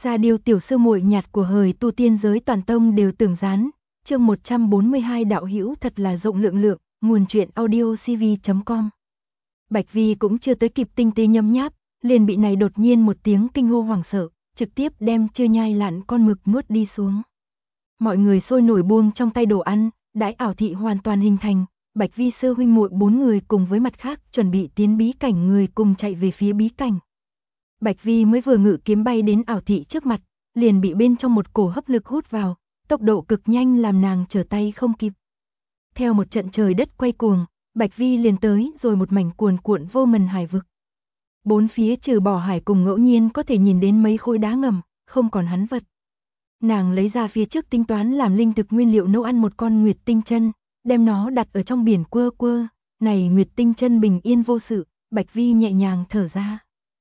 Sa Điêu tiểu sư muội nhạt của hời tu tiên giới toàn tông đều tưởng dán. Chương 142 đạo hữu thật là rộng lượng, nguồn truyện audio cv.com. Bạch Vi cũng chưa tới kịp tinh tế nhấm nháp, liền bị này đột nhiên một tiếng kinh hô hoảng sợ, trực tiếp đem chưa nhai lạn con mực nuốt đi xuống. Mọi người sôi nổi buông trong tay đồ ăn, đãi ảo thị hoàn toàn hình thành. Bạch Vi sư huynh muội 4 người cùng với mặt khác chuẩn bị tiến bí cảnh người cùng chạy về phía bí cảnh. Bạch Vi mới vừa ngự kiếm bay đến ảo thị trước mặt, liền bị bên trong một cổ hấp lực hút vào, tốc độ cực nhanh làm nàng trở tay không kịp. Theo một trận trời đất quay cuồng, Bạch Vi liền tới rồi một mảnh cuồn cuộn vô mần hải vực. Bốn phía trừ bỏ hải cùng ngẫu nhiên có thể nhìn đến mấy khối đá ngầm, không còn hắn vật. Nàng lấy ra phía trước tính toán làm linh thực nguyên liệu nấu ăn một con nguyệt tinh chân, đem nó đặt ở trong biển quơ quơ, này nguyệt tinh chân bình yên vô sự, Bạch Vi nhẹ nhàng thở ra.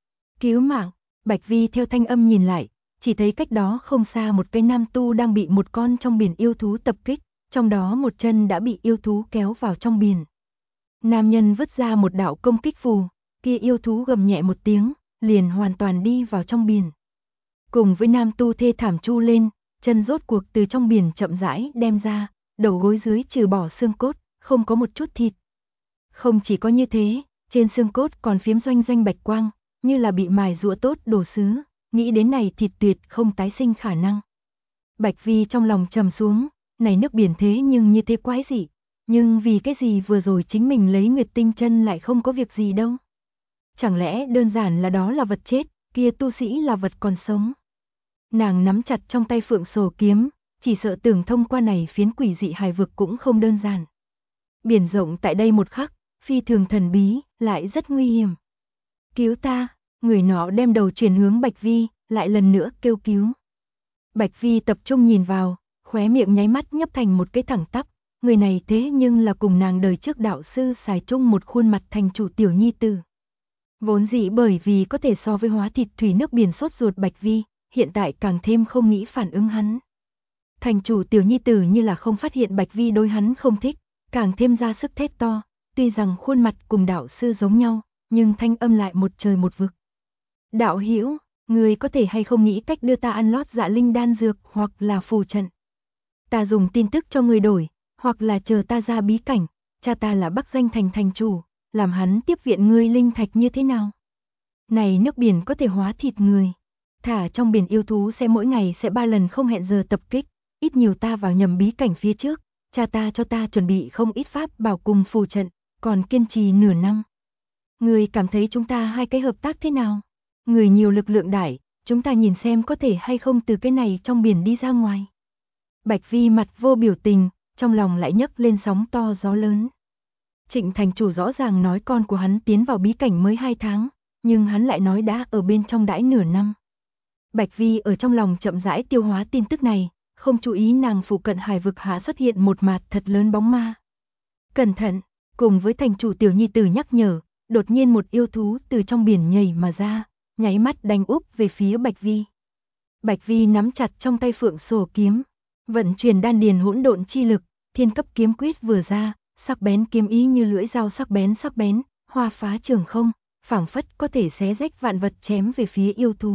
Cứu mạng, Bạch Vi theo thanh âm nhìn lại, chỉ thấy cách đó không xa một cây nam tu đang bị một con trong biển yêu thú tập kích, trong đó một chân đã bị yêu thú kéo vào trong biển. Nam nhân vứt ra một đạo công kích phù, kia yêu thú gầm nhẹ một tiếng, liền hoàn toàn đi vào trong biển. Cùng với nam tu thê thảm chu lên, chân rốt cuộc từ trong biển chậm rãi đem ra, đầu gối dưới trừ bỏ xương cốt, không có một chút thịt. Không chỉ có như thế, trên xương cốt còn phiếm doanh doanh bạch quang, như là bị mài rũa tốt đồ sứ, nghĩ đến này thịt tuyệt không tái sinh khả năng. Bạch Vi trong lòng trầm xuống, này nước biển thế nhưng như thế quái dị, nhưng vì cái gì vừa rồi chính mình lấy nguyệt tinh chân lại không có việc gì đâu. Chẳng lẽ đơn giản là đó là vật chết, kia tu sĩ là vật còn sống. Nàng nắm chặt trong tay phượng sổ kiếm, chỉ sợ tưởng thông qua này phiến quỷ dị hải vực cũng không đơn giản. Biển rộng tại đây một khắc, phi thường thần bí, lại rất nguy hiểm. Cứu ta, người nọ đem đầu chuyển hướng Bạch Vi, lại lần nữa kêu cứu. Bạch Vi tập trung nhìn vào, khóe miệng nháy mắt nhấp thành một cái thẳng tắp, người này thế nhưng là cùng nàng đời trước đạo sư xài chung một khuôn mặt thành chủ tiểu nhi tử. Vốn dĩ bởi vì có thể so với hóa thịt thủy nước biển sốt ruột Bạch Vi, hiện tại càng thêm không nghĩ phản ứng hắn. Thành chủ tiểu nhi tử như là không phát hiện Bạch Vi đối hắn không thích, càng thêm ra sức thét to, tuy rằng khuôn mặt cùng đạo sư giống nhau, nhưng thanh âm lại một trời một vực. Đạo hữu, người có thể hay không nghĩ cách đưa ta ăn lót dạ linh đan dược hoặc là phù trận. Ta dùng tin tức cho người đổi, hoặc là chờ ta ra bí cảnh, cha ta là Bắc Danh thành thành chủ, làm hắn tiếp viện ngươi linh thạch như thế nào? Này nước biển có thể hóa thịt người, thả trong biển yêu thú sẽ mỗi ngày sẽ 3 lần không hẹn giờ tập kích, ít nhiều ta vào nhầm bí cảnh phía trước, cha ta cho ta chuẩn bị không ít pháp bảo cùng phù trận, còn kiên trì nửa năm. Người cảm thấy chúng ta hai cái hợp tác thế nào? Người nhiều lực lượng đại, chúng ta nhìn xem có thể hay không từ cái này trong biển đi ra ngoài. Bạch Vi mặt vô biểu tình, trong lòng lại nhấc lên sóng to gió lớn. Trịnh thành chủ rõ ràng nói con của hắn tiến vào bí cảnh mới 2 tháng, nhưng hắn lại nói đã ở bên trong đãi nửa năm. Bạch Vi ở trong lòng chậm rãi tiêu hóa tin tức này, không chú ý nàng phụ cận hải vực hạ xuất hiện một mạt thật lớn bóng ma. Cẩn thận, cùng với thành chủ tiểu nhi tử nhắc nhở, đột nhiên một yêu thú từ trong biển nhảy mà ra, nháy mắt đánh úp về phía Bạch Vi. Bạch Vi nắm chặt trong tay phượng sổ kiếm, vận chuyển đan điền hỗn độn chi lực, thiên cấp kiếm quyết vừa ra, sắc bén kiếm ý như lưỡi dao sắc bén, hoa phá trường không, phảng phất có thể xé rách vạn vật chém về phía yêu thú.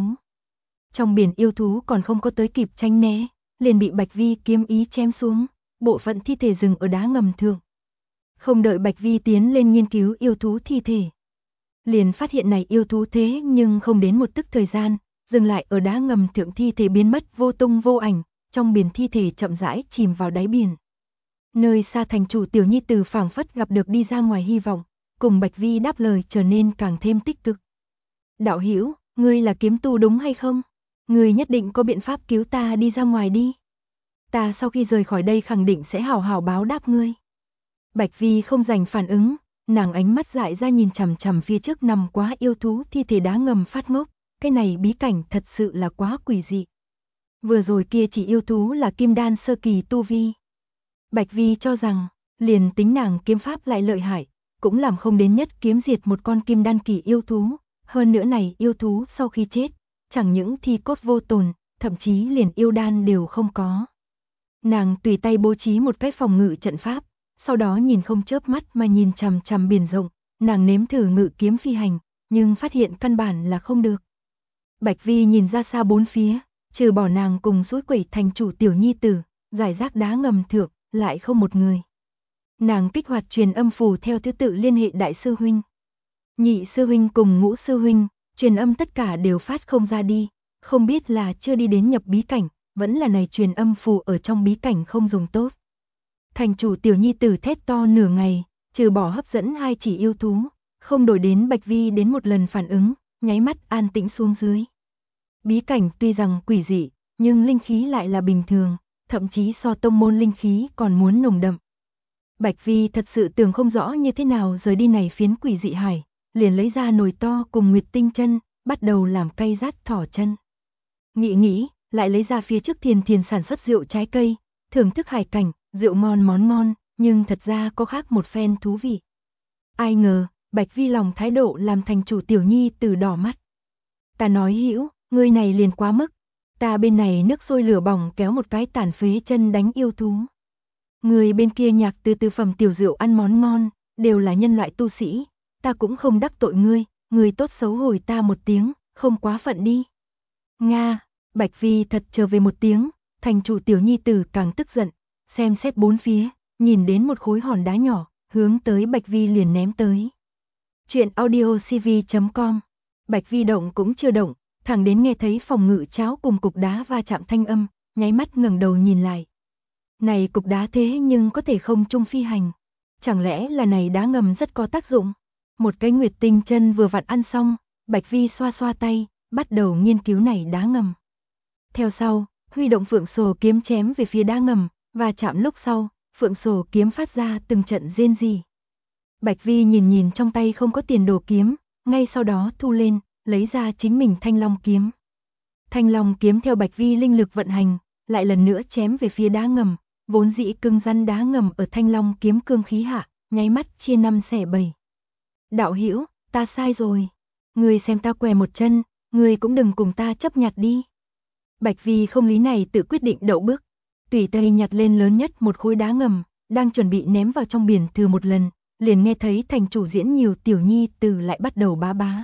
Trong biển yêu thú còn không có tới kịp tránh né, liền bị Bạch Vi kiếm ý chém xuống, bộ phận thi thể dừng ở đá ngầm thượng. Không đợi Bạch Vi tiến lên nghiên cứu yêu thú thi thể, liền phát hiện này yêu thú thế nhưng không đến một tức thời gian, dừng lại ở đá ngầm thượng thi thể biến mất vô tung vô ảnh, trong biển thi thể chậm rãi chìm vào đáy biển. Nơi xa thành chủ tiểu nhi tử phảng phất gặp được đi ra ngoài hy vọng, cùng Bạch Vi đáp lời trở nên càng thêm tích cực. Đạo hữu, ngươi là kiếm tu đúng hay không? Ngươi nhất định có biện pháp cứu ta đi ra ngoài đi. Ta sau khi rời khỏi đây khẳng định sẽ hảo hảo báo đáp ngươi. Bạch Vi không dành phản ứng, nàng ánh mắt dại ra nhìn chằm chằm phía trước nằm quá yêu thú thi thể đá ngầm phát ngốc, cái này bí cảnh thật sự là quá quỷ dị. Vừa rồi kia chỉ yêu thú là kim đan sơ kỳ tu vi. Bạch Vi cho rằng, liền tính nàng kiếm pháp lại lợi hại, cũng làm không đến nhất kiếm diệt một con kim đan kỳ yêu thú, hơn nữa này yêu thú sau khi chết, chẳng những thi cốt vô tồn, thậm chí liền yêu đan đều không có. Nàng tùy tay bố trí một cái phòng ngự trận pháp, sau đó nhìn không chớp mắt mà nhìn chằm chằm biển rộng, nàng nếm thử ngự kiếm phi hành, nhưng phát hiện căn bản là không được. Bạch Vi nhìn ra xa bốn phía, trừ bỏ nàng cùng suối quẩy thành chủ tiểu nhi tử, giải rác đá ngầm thượng, lại không một người. Nàng kích hoạt truyền âm phù theo thứ tự liên hệ đại sư huynh, nhị sư huynh cùng ngũ sư huynh, truyền âm tất cả đều phát không ra đi, không biết là chưa đi đến nhập bí cảnh, vẫn là này truyền âm phù ở trong bí cảnh không dùng tốt. Thành chủ tiểu nhi tử thét to nửa ngày, trừ bỏ hấp dẫn hai chỉ yêu thú, không đổi đến Bạch Vi đến một lần phản ứng, nháy mắt an tĩnh xuống dưới. Bí cảnh tuy rằng quỷ dị, nhưng linh khí lại là bình thường, thậm chí so tông môn linh khí còn muốn nồng đậm. Bạch Vi thật sự tưởng không rõ như thế nào rời đi này phiến quỷ dị hải, liền lấy ra nồi to cùng Nguyệt Tinh chân, bắt đầu làm cay rát thỏ chân. Nghĩ, lại lấy ra phía trước thiền sản xuất rượu trái cây, thưởng thức hải cảnh, rượu ngon món ngon, nhưng thật ra có khác một phen thú vị. Ai ngờ, Bạch Vi lòng thái độ làm thành chủ tiểu nhi từ đỏ mắt. Ta nói hữu, ngươi này liền quá mức, ta bên này nước sôi lửa bỏng kéo một cái tàn phế chân đánh yêu thú. Người bên kia nhạc từ phẩm tiểu rượu ăn món ngon, đều là nhân loại tu sĩ, ta cũng không đắc tội ngươi tốt xấu hồi ta một tiếng, không quá phận đi. Nga, Bạch Vi thật trở về một tiếng, thành chủ tiểu nhi tử càng tức giận, xem xét bốn phía, nhìn đến một khối hòn đá nhỏ, hướng tới Bạch Vi liền ném tới. Chuyện audiocv.com. Bạch Vi động cũng chưa động, thẳng đến nghe thấy phòng ngự cháo cùng cục đá va chạm thanh âm, nháy mắt ngẩng đầu nhìn lại. Này cục đá thế nhưng có thể không trung phi hành, chẳng lẽ là này đá ngầm rất có tác dụng? Một cái Nguyệt Tinh chân vừa vặn ăn xong, Bạch Vi xoa xoa tay, bắt đầu nghiên cứu này đá ngầm. Theo sau, huy động Phượng Sổ kiếm chém về phía đá ngầm, và chạm lúc sau, Phượng Sổ kiếm phát ra từng trận rên rỉ. Bạch Vi nhìn trong tay không có tiền đồ kiếm, ngay sau đó thu lên, lấy ra chính mình Thanh Long kiếm. Thanh Long kiếm theo Bạch Vi linh lực vận hành, lại lần nữa chém về phía đá ngầm, vốn dĩ cứng rắn đá ngầm ở Thanh Long kiếm cương khí hạ, nháy mắt chia 5 xẻ 7. Đạo hữu, ta sai rồi. Ngươi xem ta què một chân, ngươi cũng đừng cùng ta chấp nhặt đi. Bạch Vi không lý này tự quyết định đậu bước, tùy tay nhặt lên lớn nhất một khối đá ngầm, đang chuẩn bị ném vào trong biển thử một lần, liền nghe thấy thành chủ diễn nhiều tiểu nhi từ lại bắt đầu bá bá.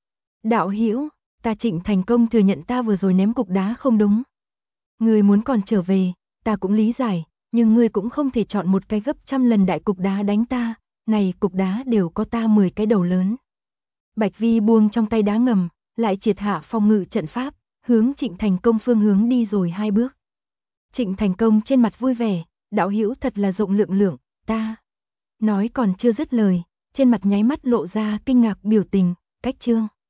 Đạo hữu, ta Trịnh thành công thừa nhận ta vừa rồi ném cục đá không đúng. Ngươi muốn còn trở về, ta cũng lý giải, nhưng ngươi cũng không thể chọn một cái gấp trăm lần đại cục đá đánh ta, này cục đá đều có ta 10 cái đầu lớn. Bạch Vi buông trong tay đá ngầm, lại triệt hạ phòng ngự trận pháp, hướng Trịnh thành công phương hướng đi rồi 2 bước. Trịnh thành công trên mặt vui vẻ, đạo hữu thật là rộng lượng, ta. Nói còn chưa dứt lời, trên mặt nháy mắt lộ ra kinh ngạc biểu tình, cách chương.